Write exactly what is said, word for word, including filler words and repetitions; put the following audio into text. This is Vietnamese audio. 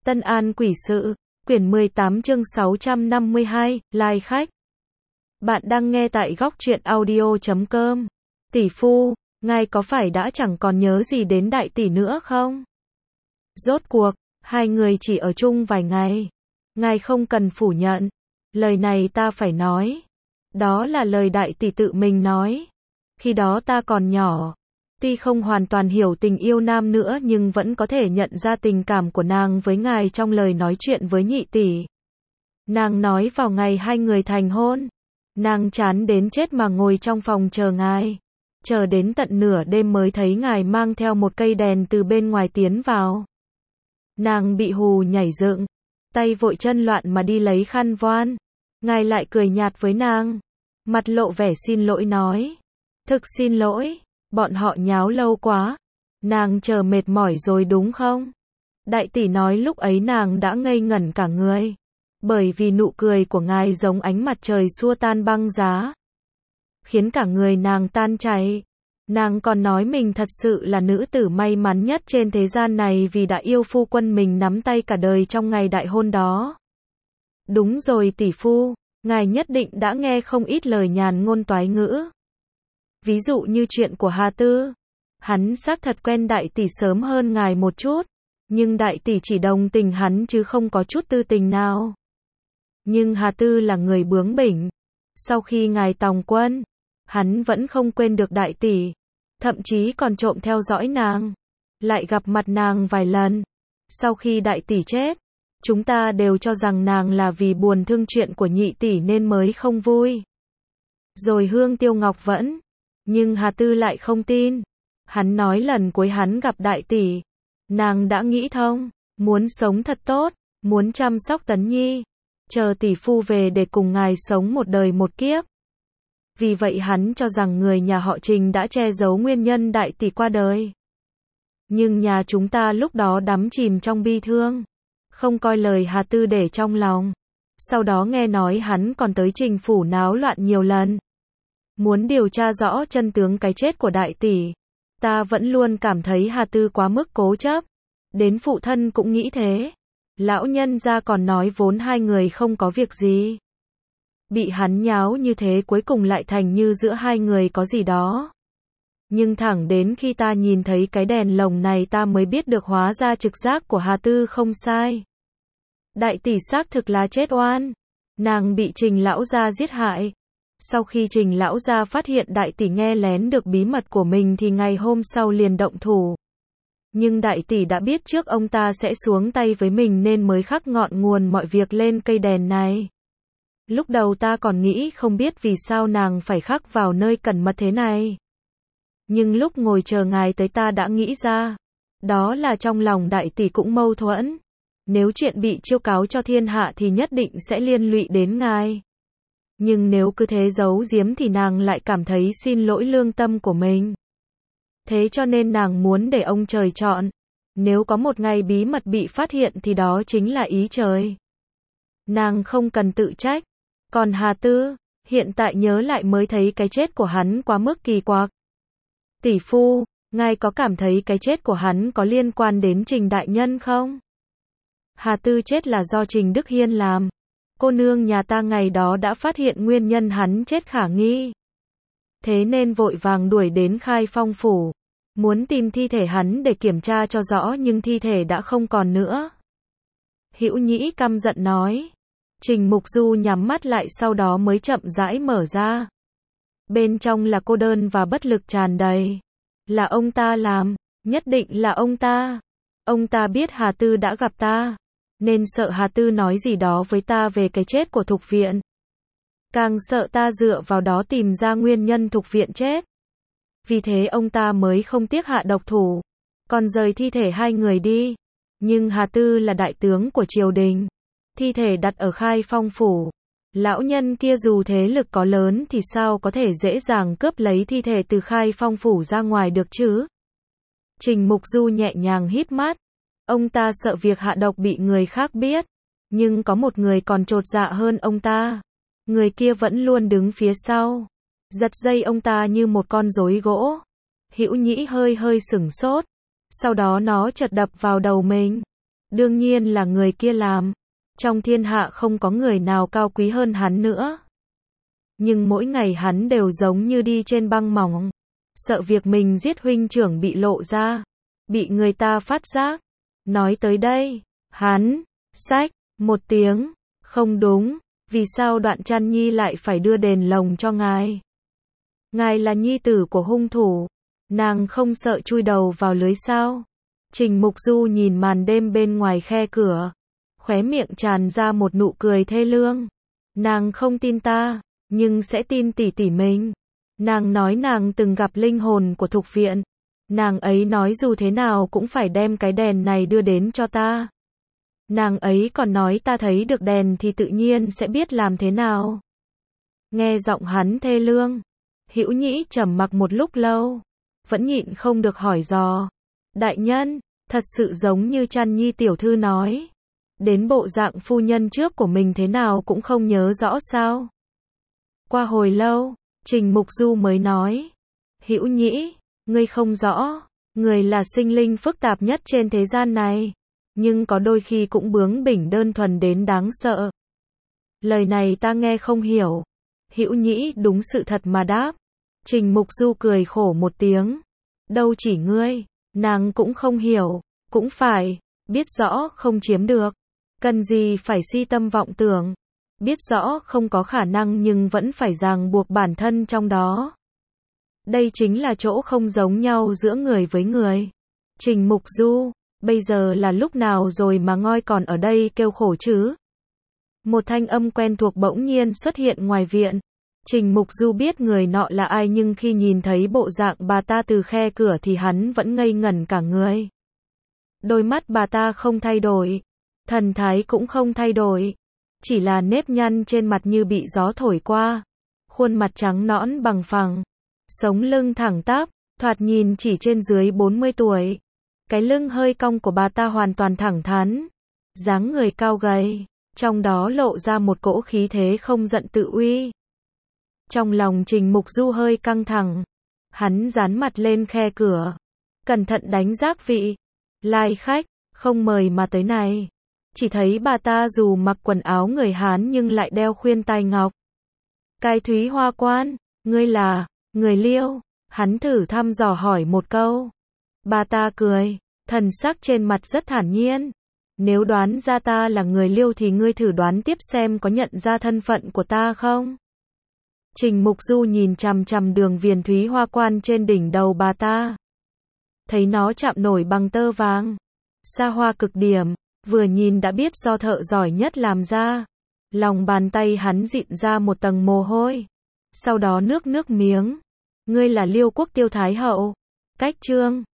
Tân An Quỷ Sự, quyển mười tám chương sáu trăm năm mươi hai, Lai khách. Bạn đang nghe tại góc truyện audio chấm com. Tỷ phu, ngài có phải đã chẳng còn nhớ gì đến đại tỷ nữa không? Rốt cuộc, hai người chỉ ở chung vài ngày. Ngài không cần phủ nhận. Lời này ta phải nói. Đó là lời đại tỷ tự mình nói. Khi đó ta còn nhỏ. Tuy không hoàn toàn hiểu tình yêu nam nữa nhưng vẫn có thể nhận ra tình cảm của nàng với ngài trong lời nói chuyện với nhị tỷ. Nàng nói vào ngày hai người thành hôn. Nàng chán đến chết mà ngồi trong phòng chờ ngài. Chờ đến tận nửa đêm mới thấy ngài mang theo một cây đèn từ bên ngoài tiến vào. Nàng bị hù nhảy dựng. Tay vội chân loạn mà đi lấy khăn voan. Ngài lại cười nhạt với nàng. Mặt lộ vẻ xin lỗi nói. Thực xin lỗi. Bọn họ nháo lâu quá. Nàng chờ mệt mỏi rồi đúng không? Đại tỷ nói lúc ấy nàng đã ngây ngẩn cả người. Bởi vì nụ cười của ngài giống ánh mặt trời xua tan băng giá. Khiến cả người nàng tan chảy. Nàng còn nói mình thật sự là nữ tử may mắn nhất trên thế gian này vì đã yêu phu quân mình nắm tay cả đời trong ngày đại hôn đó. Đúng rồi tỷ phu, ngài nhất định đã nghe không ít lời nhàn ngôn toái ngữ. Ví dụ như chuyện của Hà Tư. Hắn xác thật quen đại tỷ sớm hơn ngài một chút. Nhưng đại tỷ chỉ đồng tình hắn chứ không có chút tư tình nào. Nhưng Hà Tư là người bướng bỉnh. Sau khi ngài tòng quân, hắn vẫn không quên được đại tỷ. Thậm chí còn trộm theo dõi nàng. Lại gặp mặt nàng vài lần. Sau khi đại tỷ chết, chúng ta đều cho rằng nàng là vì buồn thương chuyện của nhị tỷ nên mới không vui. Rồi Hương Tiêu Ngọc vẫn. Nhưng Hà Tư lại không tin. Hắn nói lần cuối hắn gặp đại tỷ. Nàng đã nghĩ thông. Muốn sống thật tốt. Muốn chăm sóc Tấn Nhi. Chờ tỷ phu về để cùng ngài sống một đời một kiếp. Vì vậy hắn cho rằng người nhà họ Trình đã che giấu nguyên nhân đại tỷ qua đời. Nhưng nhà chúng ta lúc đó đắm chìm trong bi thương. Không coi lời Hà Tư để trong lòng. Sau đó nghe nói hắn còn tới Trình phủ náo loạn nhiều lần. Muốn điều tra rõ chân tướng cái chết của đại tỷ. Ta vẫn luôn cảm thấy Hà Tư quá mức cố chấp. Đến phụ thân cũng nghĩ thế. Lão nhân gia còn nói vốn hai người không có việc gì. Bị hắn nháo như thế cuối cùng lại thành như giữa hai người có gì đó. Nhưng thẳng đến khi ta nhìn thấy cái đèn lồng này ta mới biết được hóa ra trực giác của Hà Tư không sai. Đại tỷ xác thực là chết oan. Nàng bị Trình lão gia giết hại. Sau khi Trình lão gia phát hiện đại tỷ nghe lén được bí mật của mình thì ngày hôm sau liền động thủ. Nhưng đại tỷ đã biết trước ông ta sẽ xuống tay với mình nên mới khắc ngọn nguồn mọi việc lên cây đèn này. Lúc đầu ta còn nghĩ không biết vì sao nàng phải khắc vào nơi cẩn mật thế này. Nhưng lúc ngồi chờ ngài tới ta đã nghĩ ra. Đó là trong lòng đại tỷ cũng mâu thuẫn. Nếu chuyện bị chiêu cáo cho thiên hạ thì nhất định sẽ liên lụy đến ngài. Nhưng nếu cứ thế giấu giếm thì nàng lại cảm thấy xin lỗi lương tâm của mình. Thế cho nên nàng muốn để ông trời chọn. Nếu có một ngày bí mật bị phát hiện thì đó chính là ý trời. Nàng không cần tự trách. Còn Hà Tư, hiện tại nhớ lại mới thấy cái chết của hắn quá mức kỳ quặc. Tỷ phu, ngài có cảm thấy cái chết của hắn có liên quan đến Trình đại nhân không? Hà Tư chết là do Trình Đức Hiên làm. Cô nương nhà ta ngày đó đã phát hiện nguyên nhân hắn chết khả nghi. Thế nên vội vàng đuổi đến Khai Phong phủ. Muốn tìm thi thể hắn để kiểm tra cho rõ nhưng thi thể đã không còn nữa. Hữu Nhĩ căm giận nói. Trình Mục Du nhắm mắt lại sau đó mới chậm rãi mở ra. Bên trong là cô đơn và bất lực tràn đầy. Là ông ta làm, nhất định là ông ta. Ông ta biết Hà Tư đã gặp ta. Nên sợ Hà Tư nói gì đó với ta về cái chết của Thục Viện. Càng sợ ta dựa vào đó tìm ra nguyên nhân Thục Viện chết. Vì thế ông ta mới không tiếc hạ độc thủ. Còn rời thi thể hai người đi. Nhưng Hà Tư là đại tướng của triều đình. Thi thể đặt ở Khai Phong phủ. Lão nhân kia dù thế lực có lớn thì sao có thể dễ dàng cướp lấy thi thể từ Khai Phong phủ ra ngoài được chứ? Trình Mục Du nhẹ nhàng híp mắt. Ông ta sợ việc hạ độc bị người khác biết. Nhưng có một người còn chột dạ hơn ông ta. Người kia vẫn luôn đứng phía sau. Giật dây ông ta như một con rối gỗ. Hữu Nhĩ hơi hơi sửng sốt. Sau đó nó chợt đập vào đầu mình. Đương nhiên là người kia làm. Trong thiên hạ không có người nào cao quý hơn hắn nữa. Nhưng mỗi ngày hắn đều giống như đi trên băng mỏng. Sợ việc mình giết huynh trưởng bị lộ ra. Bị người ta phát giác. Nói tới đây, hắn, xách, một tiếng. Không đúng, vì sao Đoạn Trăn Nhi lại phải đưa đèn lồng cho ngài? Ngài là nhi tử của hung thủ. Nàng không sợ chui đầu vào lưới sao? Trình Mục Du nhìn màn đêm bên ngoài khe cửa. Khóe miệng tràn ra một nụ cười thê lương. Nàng không tin ta, nhưng sẽ tin tỷ tỷ mình. Nàng nói nàng từng gặp linh hồn của Thục Viện. Nàng ấy nói dù thế nào cũng phải đem cái đèn này đưa đến cho ta. Nàng ấy còn nói ta thấy được đèn thì tự nhiên sẽ biết làm thế nào. Nghe giọng hắn thê lương, Hữu Nhĩ trầm mặc một lúc lâu, vẫn nhịn không được hỏi dò. Đại nhân, thật sự giống như Trăn Nhi tiểu thư nói. Đến bộ dạng phu nhân trước của mình thế nào cũng không nhớ rõ sao? Qua hồi lâu, Trình Mục Du mới nói. Hữu Nhĩ, ngươi không rõ, người là sinh linh phức tạp nhất trên thế gian này. Nhưng có đôi khi cũng bướng bỉnh đơn thuần đến đáng sợ. Lời này ta nghe không hiểu. Hữu Nhĩ đúng sự thật mà đáp. Trình Mục Du cười khổ một tiếng. Đâu chỉ ngươi, nàng cũng không hiểu. Cũng phải, biết rõ không chiếm được. Cần gì phải si tâm vọng tưởng. Biết rõ không có khả năng nhưng vẫn phải ràng buộc bản thân trong đó. Đây chính là chỗ không giống nhau giữa người với người. Trình Mục Du, bây giờ là lúc nào rồi mà ngoi còn ở đây kêu khổ chứ? Một thanh âm quen thuộc bỗng nhiên xuất hiện ngoài viện. Trình Mục Du biết người nọ là ai nhưng khi nhìn thấy bộ dạng bà ta từ khe cửa thì hắn vẫn ngây ngẩn cả người. Đôi mắt bà ta không thay đổi. Thần thái cũng không thay đổi. Chỉ là nếp nhăn trên mặt như bị gió thổi qua. Khuôn mặt trắng nõn bằng phẳng. Sống lưng thẳng tắp, thoạt nhìn chỉ trên dưới bốn mươi tuổi. Cái lưng hơi cong của bà ta hoàn toàn thẳng thắn. Dáng người cao gầy, trong đó lộ ra một cỗ khí thế không giận tự uy. Trong lòng Trình Mục Du hơi căng thẳng. Hắn dán mặt lên khe cửa. Cẩn thận đánh giác vị. Lai khách, không mời mà tới này. Chỉ thấy bà ta dù mặc quần áo người Hán nhưng lại đeo khuyên tai ngọc. Cái Thúy Hoa Quan, ngươi là, người Liêu? Hắn thử thăm dò hỏi một câu. Bà ta cười, thần sắc trên mặt rất thản nhiên. Nếu đoán ra ta là người Liêu thì ngươi thử đoán tiếp xem có nhận ra thân phận của ta không? Trình Mục Du nhìn chằm chằm đường viền Thúy Hoa Quan trên đỉnh đầu bà ta. Thấy nó chạm nổi bằng tơ vàng. Xa hoa cực điểm, vừa nhìn đã biết do thợ giỏi nhất làm ra. Lòng bàn tay hắn dịn ra một tầng mồ hôi. Sau đó nước nước miếng. Ngươi là Liêu quốc Tiêu Thái Hậu. Cách chương